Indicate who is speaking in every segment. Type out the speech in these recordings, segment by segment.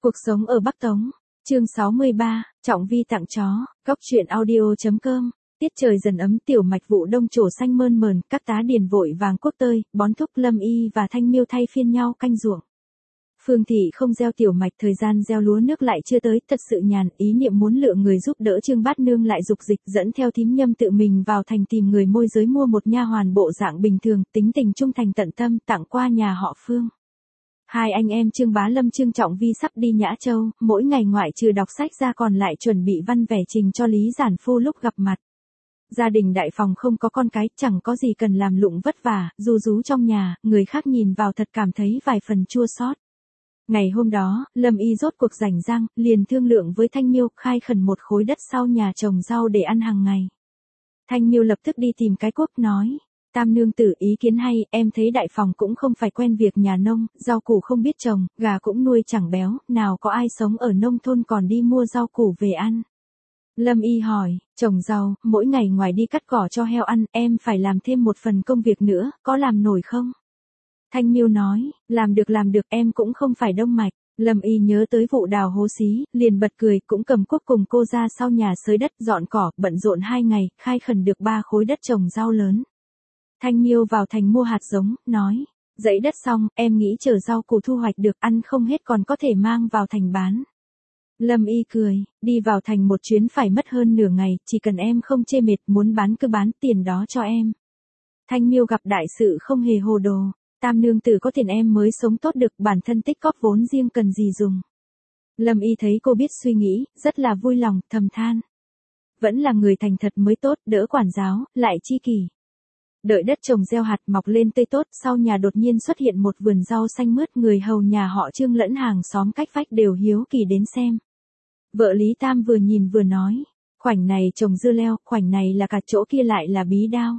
Speaker 1: Cuộc sống ở Bắc Tống, chương 63, Trọng Vi tặng chó, góc truyện audio.com. Tiết trời dần ấm, tiểu mạch vụ đông trổ xanh mơn mờn, các tá điền vội vàng cuốc tơi, bón thúc. Lâm Y và Thanh Miêu thay phiên nhau canh ruộng. Phương Thị không gieo tiểu mạch, thời gian gieo lúa nước lại chưa tới, thật sự nhàn, ý niệm muốn lựa người giúp đỡ Trương Bát Nương lại dục dịch dẫn theo thím Nhâm tự mình vào thành tìm người môi giới mua một nha hoàn bộ dạng bình thường, tính tình trung thành tận tâm, tặng qua nhà họ Phương. Hai anh em Trương Bá Lâm Trương Trọng Vi sắp đi Nhã Châu, mỗi ngày ngoại trừ đọc sách ra còn lại chuẩn bị văn vẻ trình cho Lý Giản Phu lúc gặp mặt. Gia đình đại phòng không có con cái, chẳng có gì cần làm lụng vất vả, ru rú trong nhà, người khác nhìn vào thật cảm thấy vài phần chua xót. Ngày hôm đó, Lâm Y rốt cuộc rảnh rang, liền thương lượng với Thanh Miêu khai khẩn một khối đất sau nhà trồng rau để ăn hàng ngày. Thanh Miêu lập tức đi tìm cái cuốc nói. Tam nương tử ý kiến hay, em thấy đại phòng cũng không phải quen việc nhà nông, rau củ không biết trồng, gà cũng nuôi chẳng béo, nào có ai sống ở nông thôn còn đi mua rau củ về ăn. Lâm Y hỏi, trồng rau, mỗi ngày ngoài đi cắt cỏ cho heo ăn, em phải làm thêm một phần công việc nữa, có làm nổi không? Thanh Miêu nói, làm được, em cũng không phải đông mạch. Lâm Y nhớ tới vụ đào hố xí, liền bật cười, cũng cầm cuốc cùng cô ra sau nhà xới đất dọn cỏ, bận rộn 2 ngày, khai khẩn được 3 khối đất trồng rau lớn. Thanh Miêu vào thành mua hạt giống, nói, dãy đất xong, em nghĩ chờ rau củ thu hoạch được ăn không hết còn có thể mang vào thành bán. Lâm Y cười, đi vào thành một chuyến phải mất hơn nửa ngày, chỉ cần em không chê mệt, muốn bán cứ bán, tiền đó cho em. Thanh Miêu gặp đại sự không hề hồ đồ, tam nương tử có tiền em mới sống tốt được, bản thân tích cóp vốn riêng cần gì dùng. Lâm Y thấy cô biết suy nghĩ, rất là vui lòng, thầm than. Vẫn là người thành thật mới tốt, đỡ quản giáo, lại chi kỷ. Đợi đất trồng gieo hạt mọc lên tươi tốt, sau nhà đột nhiên xuất hiện một vườn rau xanh mướt, người hầu nhà họ Trương lẫn hàng xóm cách vách đều hiếu kỳ đến xem. Vợ Lý Tam vừa nhìn vừa nói, khoảnh này trồng dưa leo, khoảnh này là cà, chỗ kia lại là bí đao.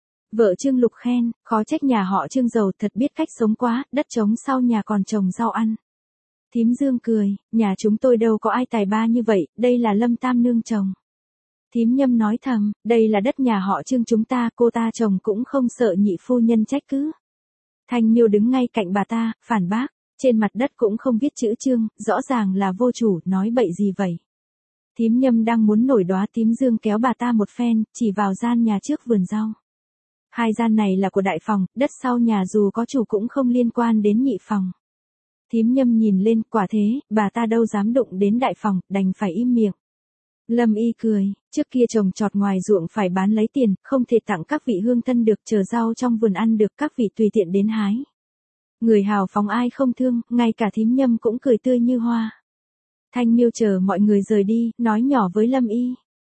Speaker 1: Vợ Trương Lục khen, khó trách nhà họ Trương giàu thật biết cách sống quá, đất trống sau nhà còn trồng rau ăn. Thím Dương cười, nhà chúng tôi đâu có ai tài ba như vậy, đây là Lâm Tam nương trồng. Thím Nhâm nói thầm, đây là đất nhà họ Trương chúng ta, cô ta trồng cũng không sợ nhị phu nhân trách cứ. Thanh Miêu đứng ngay cạnh bà ta, phản bác, trên mặt đất cũng không viết chữ Trương, rõ ràng là vô chủ, nói bậy gì vậy. Thím Nhâm đang muốn nổi đoá, thím Dương kéo bà ta một phen, chỉ vào gian nhà trước vườn rau. Hai gian này là của đại phòng, đất sau nhà dù có chủ cũng không liên quan đến nhị phòng. Thím Nhâm nhìn lên, quả thế, bà ta đâu dám đụng đến đại phòng, đành phải im miệng. Lâm Y cười, trước kia trồng trọt ngoài ruộng phải bán lấy tiền, không thể tặng các vị hương thân được, chờ rau trong vườn ăn được các vị tùy tiện đến hái. Người hào phóng ai không thương, ngay cả thím Nhâm cũng cười tươi như hoa. Thanh Miêu chờ mọi người rời đi, nói nhỏ với Lâm Y.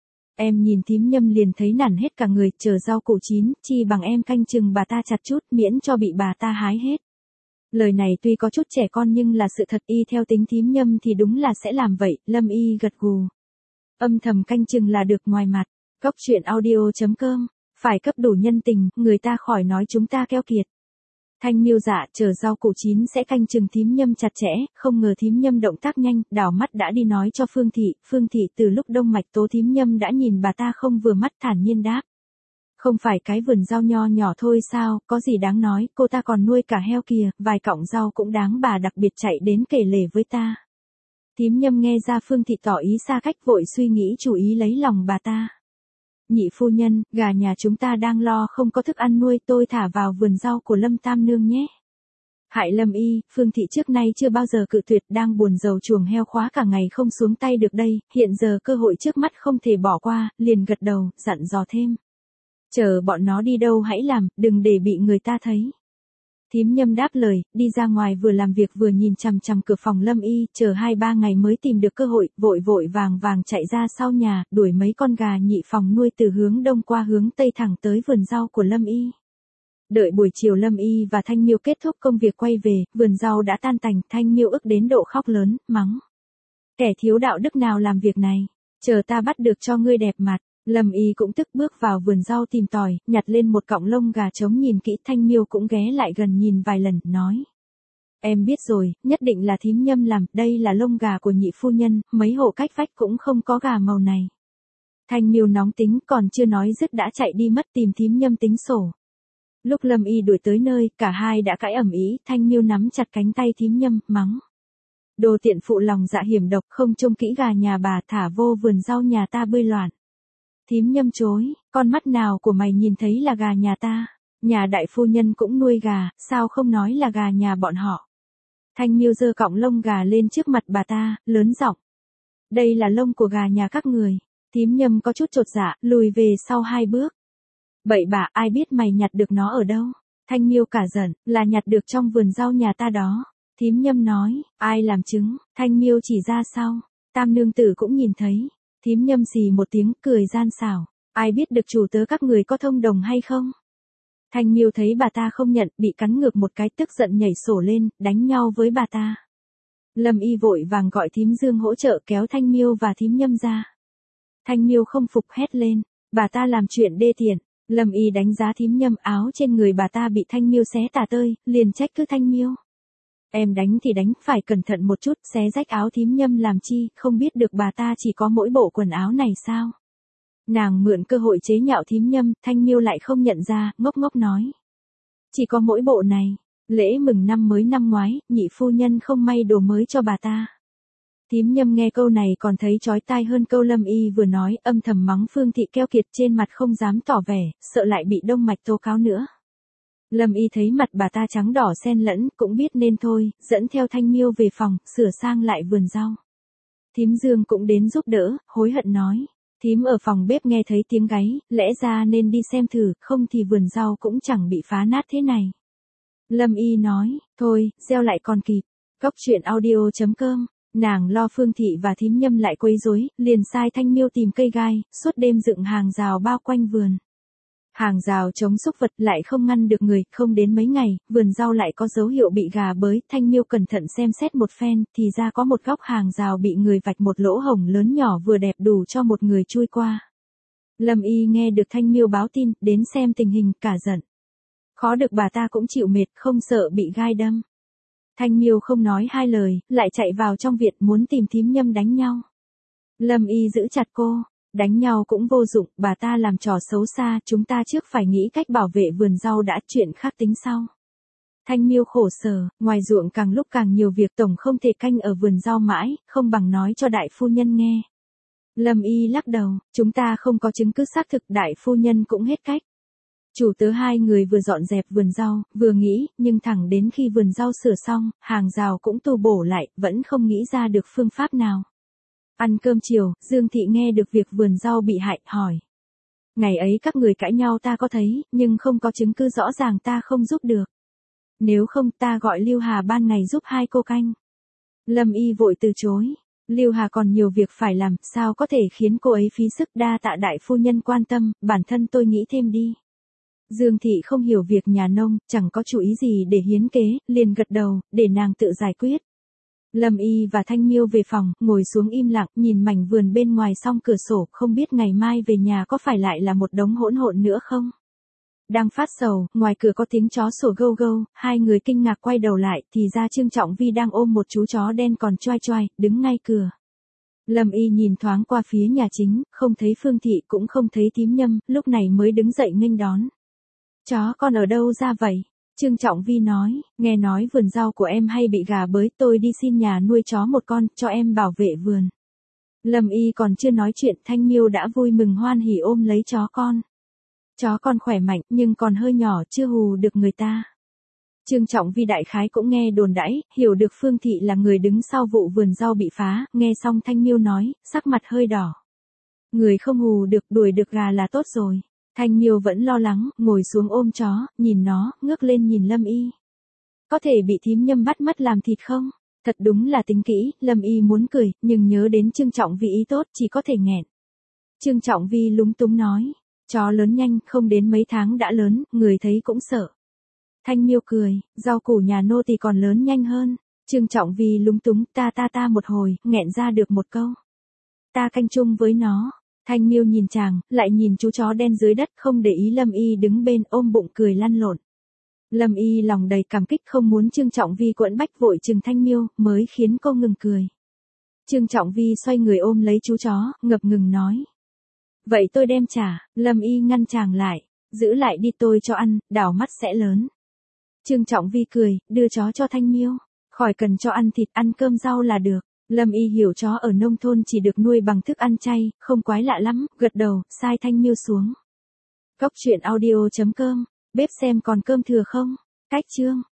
Speaker 1: Em nhìn thím Nhâm liền thấy nản hết cả người, chờ rau củ chín, chi bằng em canh chừng bà ta chặt chút, miễn cho bị bà ta hái hết. Lời này tuy có chút trẻ con nhưng là sự thật, y theo tính thím Nhâm thì đúng là sẽ làm vậy, Lâm Y gật gù. Âm thầm canh chừng là được, ngoài mặt. Góc truyện audio.com, phải cấp đủ nhân tình, người ta khỏi nói chúng ta keo kiệt. Thanh Miêu dạ, chờ rau củ chín sẽ canh chừng thím Nhâm chặt chẽ, không ngờ thím Nhâm động tác nhanh, đảo mắt đã đi nói cho Phương Thị từ lúc đông mạch tố thím Nhâm đã nhìn bà ta không vừa mắt, thản nhiên đáp. Không phải cái vườn rau nho nhỏ thôi sao, có gì đáng nói, cô ta còn nuôi cả heo kìa, vài cọng rau cũng đáng bà đặc biệt chạy đến kể lể với ta. Thím Nhâm nghe ra Phương Thị tỏ ý xa cách, vội suy nghĩ chủ ý lấy lòng bà ta. Nhị phu nhân, gà nhà chúng ta đang lo không có thức ăn nuôi, tôi thả vào vườn rau của Lâm Tam nương nhé. Hại Lâm Y, Phương Thị trước nay chưa bao giờ cự tuyệt, đang buồn rầu chuồng heo khóa cả ngày không xuống tay được đây, hiện giờ cơ hội trước mắt không thể bỏ qua, liền gật đầu, dặn dò thêm. Chờ bọn nó đi đâu hãy làm, đừng để bị người ta thấy. Thím Nhâm đáp lời, đi ra ngoài vừa làm việc vừa nhìn chằm chằm cửa phòng Lâm Y, chờ 2-3 ngày mới tìm được cơ hội, vội vàng chạy ra sau nhà, đuổi mấy con gà nhị phòng nuôi từ hướng đông qua hướng tây thẳng tới vườn rau của Lâm Y. Đợi buổi chiều Lâm Y và Thanh Miêu kết thúc công việc quay về, vườn rau đã tan tành, Thanh Miêu ức đến độ khóc lớn, mắng. Kẻ thiếu đạo đức nào làm việc này, chờ ta bắt được cho ngươi đẹp mặt. Lâm Y cũng tức bước vào vườn rau tìm tòi, nhặt lên một cọng lông gà trống nhìn kỹ, Thanh Miêu cũng ghé lại gần nhìn vài lần, nói. Em biết rồi, nhất định là thím Nhâm làm, đây là lông gà của nhị phu nhân, mấy hộ cách vách cũng không có gà màu này. Thanh Miêu nóng tính, còn chưa nói dứt đã chạy đi mất tìm thím Nhâm tính sổ. Lúc Lâm Y đuổi tới nơi, cả hai đã cãi ầm ĩ, Thanh Miêu nắm chặt cánh tay thím Nhâm, mắng. Đồ tiện phụ lòng dạ hiểm độc, không trông kỹ gà nhà bà, thả vô vườn rau nhà ta bươi loạn. Thím Nhâm chối, con mắt nào của mày nhìn thấy là gà nhà ta? Nhà đại phu nhân cũng nuôi gà, sao không nói là gà nhà bọn họ? Thanh Miêu giơ cọng lông gà lên trước mặt bà ta, lớn giọng. Đây là lông của gà nhà các người. Thím Nhâm có chút chột dạ, lùi về sau 2 bước. Bậy bạ, ai biết mày nhặt được nó ở đâu? Thanh Miêu cả giận, là nhặt được trong vườn rau nhà ta đó. Thím Nhâm nói, ai làm chứng? Thanh Miêu chỉ ra sau. Tam nương tử cũng nhìn thấy. Thím Nhâm xì một tiếng, cười gian xảo. Ai biết được chủ tớ các người có thông đồng hay không? Thanh Miêu thấy bà ta không nhận, bị cắn ngược một cái, tức giận nhảy sổ lên, đánh nhau với bà ta. Lâm Y vội vàng gọi thím Dương hỗ trợ kéo Thanh Miêu và thím Nhâm ra. Thanh Miêu không phục hét lên, bà ta làm chuyện đê tiện. Lâm Y đánh giá thím Nhâm, áo trên người bà ta bị Thanh Miêu xé tả tơi, liền trách cứ Thanh Miêu. Em đánh thì đánh, phải cẩn thận một chút, xé rách áo thím Nhâm làm chi, không biết được bà ta chỉ có mỗi bộ quần áo này sao? Nàng mượn cơ hội chế nhạo thím Nhâm, Thanh Miêu lại không nhận ra, ngốc ngốc nói. Chỉ có mỗi bộ này, lễ mừng năm mới năm ngoái, nhị phu nhân không may đồ mới cho bà ta. Thím Nhâm nghe câu này còn thấy chói tai hơn câu Lâm Y vừa nói, âm thầm mắng Phương Thị keo kiệt, trên mặt không dám tỏ vẻ, sợ lại bị Đông Mạch tố cáo nữa. Lâm Y thấy mặt bà ta trắng đỏ xen lẫn, cũng biết nên thôi, dẫn theo Thanh Miêu về phòng, sửa sang lại vườn rau. Thím Dương cũng đến giúp đỡ, hối hận nói. Thím ở phòng bếp nghe thấy tiếng gáy, lẽ ra nên đi xem thử, không thì vườn rau cũng chẳng bị phá nát thế này. Lâm Y nói, thôi, gieo lại còn kịp. Cóc truyện audio.com. Nàng lo Phương Thị và thím Nhâm lại quấy rối, liền sai Thanh Miêu tìm cây gai, suốt đêm dựng hàng rào bao quanh vườn. Hàng rào chống súc vật lại không ngăn được người, không đến mấy ngày, vườn rau lại có dấu hiệu bị gà bới. Thanh Miêu cẩn thận xem xét một phen, thì ra có một góc hàng rào bị người vạch một lỗ hổng lớn nhỏ vừa đẹp đủ cho một người chui qua. Lâm Y nghe được Thanh Miêu báo tin, đến xem tình hình, cả giận. Khó được bà ta cũng chịu mệt, không sợ bị gai đâm. Thanh Miêu không nói hai lời, lại chạy vào trong viện muốn tìm thím Nhâm đánh nhau. Lâm Y giữ chặt cô. Đánh nhau cũng vô dụng, bà ta làm trò xấu xa, chúng ta trước phải nghĩ cách bảo vệ vườn rau đã, chuyện khác tính sau. Thanh Miêu khổ sở, ngoài ruộng càng lúc càng nhiều việc, tổng không thể canh ở vườn rau mãi, không bằng nói cho đại phu nhân nghe. Lâm Y lắc đầu, chúng ta không có chứng cứ xác thực, đại phu nhân cũng hết cách. Chủ tớ hai người vừa dọn dẹp vườn rau, vừa nghĩ, nhưng thẳng đến khi vườn rau sửa xong, hàng rào cũng tu bổ lại, vẫn không nghĩ ra được phương pháp nào. Ăn cơm chiều, Dương Thị nghe được việc vườn rau bị hại, hỏi. Ngày ấy các người cãi nhau ta có thấy, nhưng không có chứng cứ rõ ràng, ta không giúp được. Nếu không ta gọi Lưu Hà ban ngày giúp hai cô canh. Lâm Y vội từ chối. Lưu Hà còn nhiều việc phải làm, sao có thể khiến cô ấy phí sức, đa tạ đại phu nhân quan tâm, bản thân tôi nghĩ thêm đi. Dương Thị không hiểu việc nhà nông, chẳng có chủ ý gì để hiến kế, liền gật đầu, để nàng tự giải quyết. Lâm Y và Thanh Miêu về phòng, ngồi xuống im lặng, nhìn mảnh vườn bên ngoài song cửa sổ, không biết ngày mai về nhà có phải lại là một đống hỗn hộn nữa không? Đang phát sầu, ngoài cửa có tiếng chó sủa gâu gâu, hai người kinh ngạc quay đầu lại, thì ra Trương Trọng Vi đang ôm một chú chó đen còn choai choai, đứng ngay cửa. Lâm Y nhìn thoáng qua phía nhà chính, không thấy Phương Thị cũng không thấy thím Nhâm, lúc này mới đứng dậy nghênh đón. Chó con ở đâu ra vậy? Trương Trọng Vi nói, nghe nói vườn rau của em hay bị gà bới, tôi đi xin nhà nuôi chó một con, cho em bảo vệ vườn. Lâm Y còn chưa nói chuyện, Thanh Miêu đã vui mừng hoan hỉ ôm lấy chó con. Chó con khỏe mạnh, nhưng còn hơi nhỏ, chưa hù được người ta. Trương Trọng Vi đại khái cũng nghe đồn đãi, hiểu được Phương Thị là người đứng sau vụ vườn rau bị phá, nghe xong Thanh Miêu nói, sắc mặt hơi đỏ. Người không hù được, đuổi được gà là tốt rồi. Thanh Miêu vẫn lo lắng, ngồi xuống ôm chó, nhìn nó, ngước lên nhìn Lâm Y. Có thể bị thím Nhâm bắt mất làm thịt không? Thật đúng là tính kỹ, Lâm Y muốn cười, nhưng nhớ đến Trương Trọng Vi ý tốt, chỉ có thể nghẹn. Trương Trọng Vi lúng túng nói, chó lớn nhanh, không đến mấy tháng đã lớn, người thấy cũng sợ. Thanh Miêu cười, rau củ nhà nô tỳ còn lớn nhanh hơn. Trương Trọng Vi lúng túng, ta một hồi, nghẹn ra được một câu. Ta canh chung với nó. Thanh Miêu nhìn chàng, lại nhìn chú chó đen dưới đất, không để ý Lâm Y đứng bên, ôm bụng cười lăn lộn. Lâm Y lòng đầy cảm kích, không muốn Trương Trọng Vi quẫn bách, vội chừng Thanh Miêu, mới khiến cô ngừng cười. Trương Trọng Vi xoay người ôm lấy chú chó, ngập ngừng nói. Vậy tôi đem trả. Lâm Y ngăn chàng lại, giữ lại đi, tôi cho ăn, đảo mắt sẽ lớn. Trương Trọng Vi cười, đưa chó cho Thanh Miêu. Khỏi cần cho ăn thịt, ăn cơm rau là được. Lâm Y hiểu chó ở nông thôn chỉ được nuôi bằng thức ăn chay, không quái lạ lắm, gật đầu, sai thanh miêu xuống. Cốc truyện audio.com, bếp xem còn cơm thừa không? Cách chương.